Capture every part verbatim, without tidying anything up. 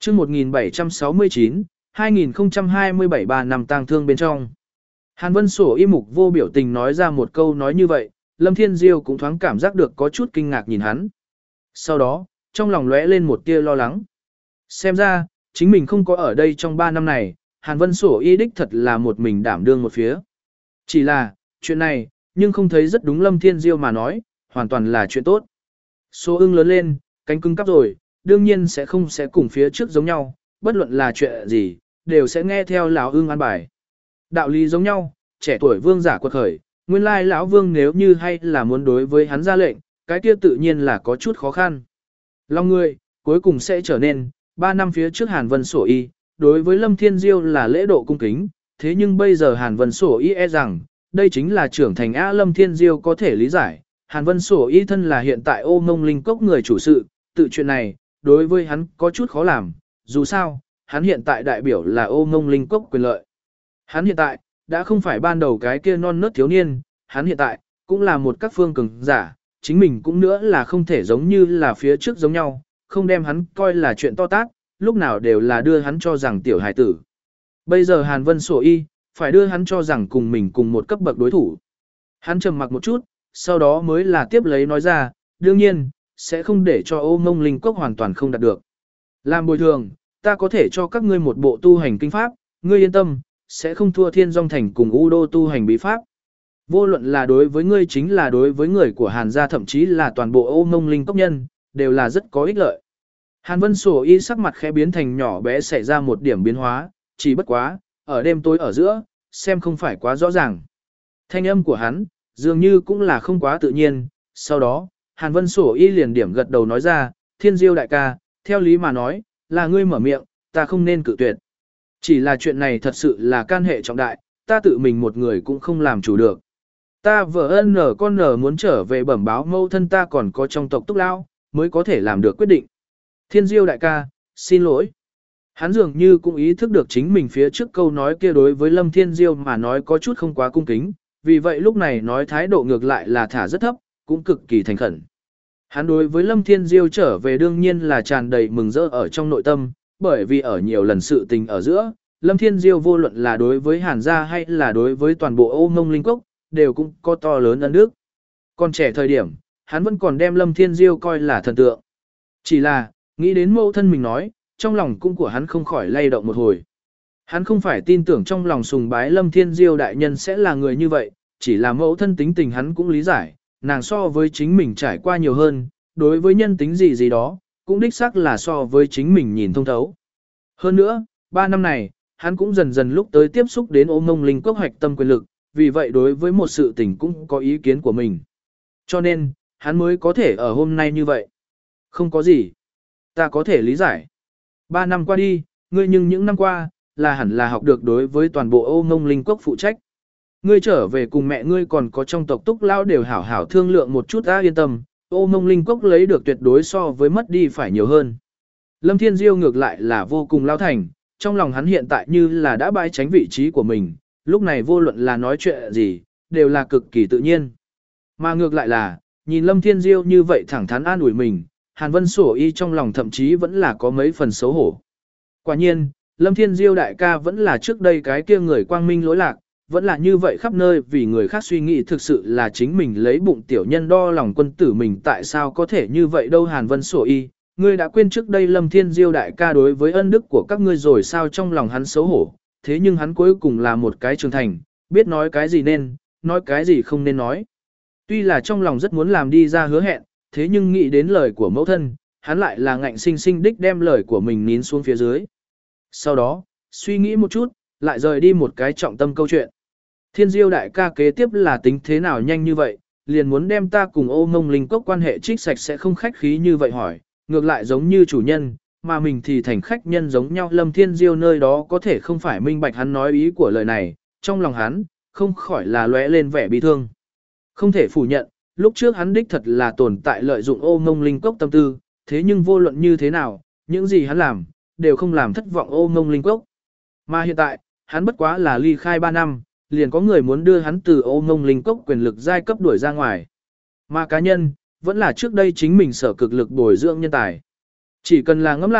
chương một nghìn bảy trăm sáu mươi chín, hai nghìn không trăm hai mươi bảy ba năm tang thương bên trong. Hàn Vân Sổ y mục vô biểu tình nói ra một câu nói như vậy, Lâm Thiên Diêu cũng thoáng cảm giác được có chút kinh ngạc nhìn hắn. Sau đó, trong lòng lóe lên một tia lo lắng. Xem ra, chính mình không có ở đây trong ba năm này, Hàn Vân Sổ y đích thật là một mình đảm đương một phía. Chỉ là, chuyện này, nhưng không thấy rất đúng Lâm Thiên Diêu mà nói, hoàn toàn là chuyện tốt. Số ưng lớn lên, cánh cứng cắp rồi, đương nhiên sẽ không sẽ cùng phía trước giống nhau, bất luận là chuyện gì, đều sẽ nghe theo lão ưng an bài. Đạo lý giống nhau, trẻ tuổi vương giả quật khởi, nguyên lai lão vương nếu như hay là muốn đối với hắn ra lệnh, cái kia tự nhiên là có chút khó khăn. Lòng người, cuối cùng sẽ trở nên, ba năm phía trước Hàn Vân Sổ y, đối với Lâm Thiên Diêu là lễ độ cung kính, thế nhưng bây giờ Hàn Vân Sổ y e rằng, đây chính là trưởng thành A Lâm Thiên Diêu có thể lý giải, Hàn Vân Sổ y thân là hiện tại ô mông linh cốc người chủ sự, tự chuyện này, đối với hắn có chút khó làm, dù sao, hắn hiện tại đại biểu là ô mông linh cốc quyền lợi. Hắn hiện tại, đã không phải ban đầu cái kia non nớt thiếu niên, hắn hiện tại, cũng là một các phương cường giả, chính mình cũng nữa là không thể giống như là phía trước giống nhau, không đem hắn coi là chuyện to tát, lúc nào đều là đưa hắn cho rằng tiểu hải tử. Bây giờ Hàn Vân Sổ y, phải đưa hắn cho rằng cùng mình cùng một cấp bậc đối thủ. Hắn trầm mặc một chút, sau đó mới là tiếp lấy nói ra, đương nhiên, sẽ không để cho ô mông linh cốc hoàn toàn không đạt được. Làm bồi thường, ta có thể cho các ngươi một bộ tu hành kinh pháp, ngươi yên tâm, sẽ không thua Thiên Dung Thành cùng U Đô tu hành bí pháp. Vô luận là đối với ngươi chính là đối với người của Hàn gia thậm chí là toàn bộ ô mông linh cốc nhân, đều là rất có ích lợi. Hàn Vân Sổ y sắc mặt khẽ biến thành nhỏ bé xảy ra một điểm biến hóa, chỉ bất quá, ở đêm tối ở giữa, xem không phải quá rõ ràng. Thanh âm của hắn, dường như cũng là không quá tự nhiên, sau đó, Hàn Vân Sổ y liền điểm gật đầu nói ra, Thiên Diêu đại ca, theo lý mà nói, là ngươi mở miệng, ta không nên cự tuyệt. Chỉ là chuyện này thật sự là can hệ trọng đại, ta tự mình một người cũng không làm chủ được. Ta vợ ân nở con nở muốn trở về bẩm báo mâu thân ta còn có trong tộc Túc Lao, mới có thể làm được quyết định. Thiên Diêu đại ca, xin lỗi. Hắn dường như cũng ý thức được chính mình phía trước câu nói kia đối với Lâm Thiên Diêu mà nói có chút không quá cung kính, vì vậy lúc này nói thái độ ngược lại là thả rất thấp, cũng cực kỳ thành khẩn. Hắn đối với Lâm Thiên Diêu trở về đương nhiên là tràn đầy mừng rỡ ở trong nội tâm, bởi vì ở nhiều lần sự tình ở giữa, Lâm Thiên Diêu vô luận là đối với Hàn gia hay là đối với toàn bộ ô mông linh cốc, đều cũng có to lớn ân đức. Còn trẻ thời điểm, hắn vẫn còn đem Lâm Thiên Diêu coi là thần tượng. Chỉ là, nghĩ đến mẫu thân mình nói, trong lòng cung của hắn không khỏi lay động một hồi. Hắn không phải tin tưởng trong lòng sùng bái Lâm Thiên Diêu đại nhân sẽ là người như vậy, chỉ là mẫu thân tính tình hắn cũng lý giải, nàng so với chính mình trải qua nhiều hơn, đối với nhân tính gì gì đó, cũng đích xác là so với chính mình nhìn thông thấu. Hơn nữa, ba năm này, hắn cũng dần dần lúc tới tiếp xúc đến ô mông linh cốc hoạch tâm quyền lực, vì vậy đối với một sự tình cũng có ý kiến của mình. Cho nên, hắn mới có thể ở hôm nay như vậy. Không có gì. Ta có thể lý giải. Ba năm qua đi, ngươi nhưng những năm qua, là hẳn là học được đối với toàn bộ ô mông linh cốc phụ trách. Ngươi trở về cùng mẹ ngươi còn có trong tộc Túc Lao đều hảo hảo thương lượng một chút ta yên tâm, ô mông linh cốc lấy được tuyệt đối so với mất đi phải nhiều hơn. Lâm Thiên Diêu ngược lại là vô cùng lao thành, trong lòng hắn hiện tại như là đã bãi tránh vị trí của mình, lúc này vô luận là nói chuyện gì, đều là cực kỳ tự nhiên. Mà ngược lại là, nhìn Lâm Thiên Diêu như vậy thẳng thắn an ủi mình, Hàn Vân Sổ y trong lòng thậm chí vẫn là có mấy phần xấu hổ. Quả nhiên, Lâm Thiên Diêu đại ca vẫn là trước đây cái kia người quang minh lỗi lạc, vẫn là như vậy khắp nơi vì người khác suy nghĩ thực sự là chính mình lấy bụng tiểu nhân đo lòng quân tử mình tại sao có thể như vậy đâu Hàn Vân Sổ y, ngươi đã quên trước đây Lâm Thiên Diêu đại ca đối với ân đức của các ngươi rồi sao trong lòng hắn xấu hổ, thế nhưng hắn cuối cùng là một cái trưởng thành, biết nói cái gì nên, nói cái gì không nên nói. Tuy là trong lòng rất muốn làm đi ra hứa hẹn, thế nhưng nghĩ đến lời của mẫu thân, hắn lại là ngạnh sinh sinh đích đem lời của mình nín xuống phía dưới. Sau đó, suy nghĩ một chút, lại rời đi một cái trọng tâm câu chuyện. Thiên Diêu đại ca kế tiếp là tính thế nào nhanh như vậy, liền muốn đem ta cùng ô mông linh cốc quan hệ trích sạch sẽ không khách khí như vậy hỏi, ngược lại giống như chủ nhân, mà mình thì thành khách nhân giống nhau. Lâm Thiên Diêu nơi đó có thể không phải minh bạch hắn nói ý của lời này, trong lòng hắn, không khỏi là lóe lên vẻ bi thương. Không thể phủ nhận, lúc trước hắn đích thật là tồn tại lợi dụng ô mông linh cốc tâm tư, thế nhưng vô luận như thế nào, những gì hắn làm, đều không làm thất vọng ô mông linh cốc. Mà hiện tại, hắn bất quá là ly khai ba năm, liền có người muốn đưa hắn từ ô mông linh cốc quyền lực giai cấp đuổi ra ngoài. Mà cá nhân, vẫn là trước đây chính mình sở cực lực bồi dưỡng nhân tài. Chỉ cần là ngẫm lại,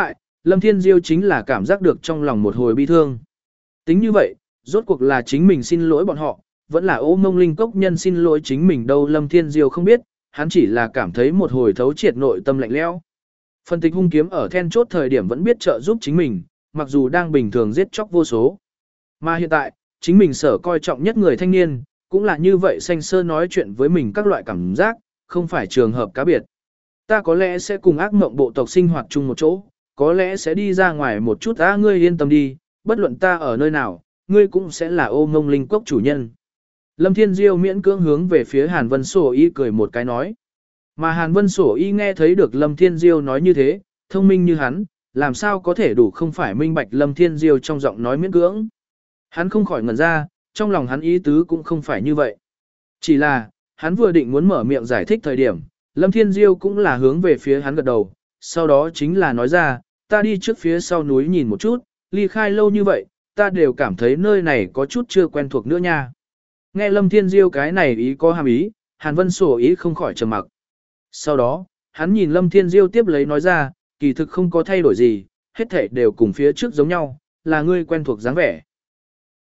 Lâm Thiên Diêu chính là cảm giác được trong lòng một hồi bi thương. Tính như vậy, rốt cuộc là chính mình xin lỗi bọn họ, vẫn là Ô Mông Linh Cốc nhân xin lỗi chính mình đâu Lâm Thiên Diêu không biết, hắn chỉ là cảm thấy một hồi thấu triệt nội tâm lạnh lẽo. Phân tịch hung kiếm ở then chốt thời điểm vẫn biết trợ giúp chính mình, mặc dù đang bình thường giết chóc vô số. Mà hiện tại, chính mình sở coi trọng nhất người thanh niên, cũng là như vậy xanh sơ nói chuyện với mình các loại cảm giác, không phải trường hợp cá biệt. Ta có lẽ sẽ cùng ác mộng bộ tộc sinh hoạt chung một chỗ, có lẽ sẽ đi ra ngoài một chút á ngươi yên tâm đi, bất luận ta ở nơi nào, ngươi cũng sẽ là Ô Mông Linh Cốc chủ nhân. Lâm Thiên Diêu miễn cưỡng hướng về phía Hàn Vân Sổ Y cười một cái nói. Mà Hàn Vân Sổ Y nghe thấy được Lâm Thiên Diêu nói như thế, thông minh như hắn, làm sao có thể đủ không phải minh bạch Lâm Thiên Diêu trong giọng nói miễn cưỡng. Hắn không khỏi ngẩn ra, trong lòng hắn ý tứ cũng không phải như vậy. Chỉ là, hắn vừa định muốn mở miệng giải thích thời điểm, Lâm Thiên Diêu cũng là hướng về phía hắn gật đầu, sau đó chính là nói ra, ta đi trước phía sau núi nhìn một chút, ly khai lâu như vậy, ta đều cảm thấy nơi này có chút chưa quen thuộc nữa nha. Nghe Lâm Thiên Diêu cái này ý có hàm ý, Hàn Vân Sổ ý không khỏi trầm mặc. Sau đó, hắn nhìn Lâm Thiên Diêu tiếp lấy nói ra, kỳ thực không có thay đổi gì, hết thảy đều cùng phía trước giống nhau, là ngươi quen thuộc dáng vẻ.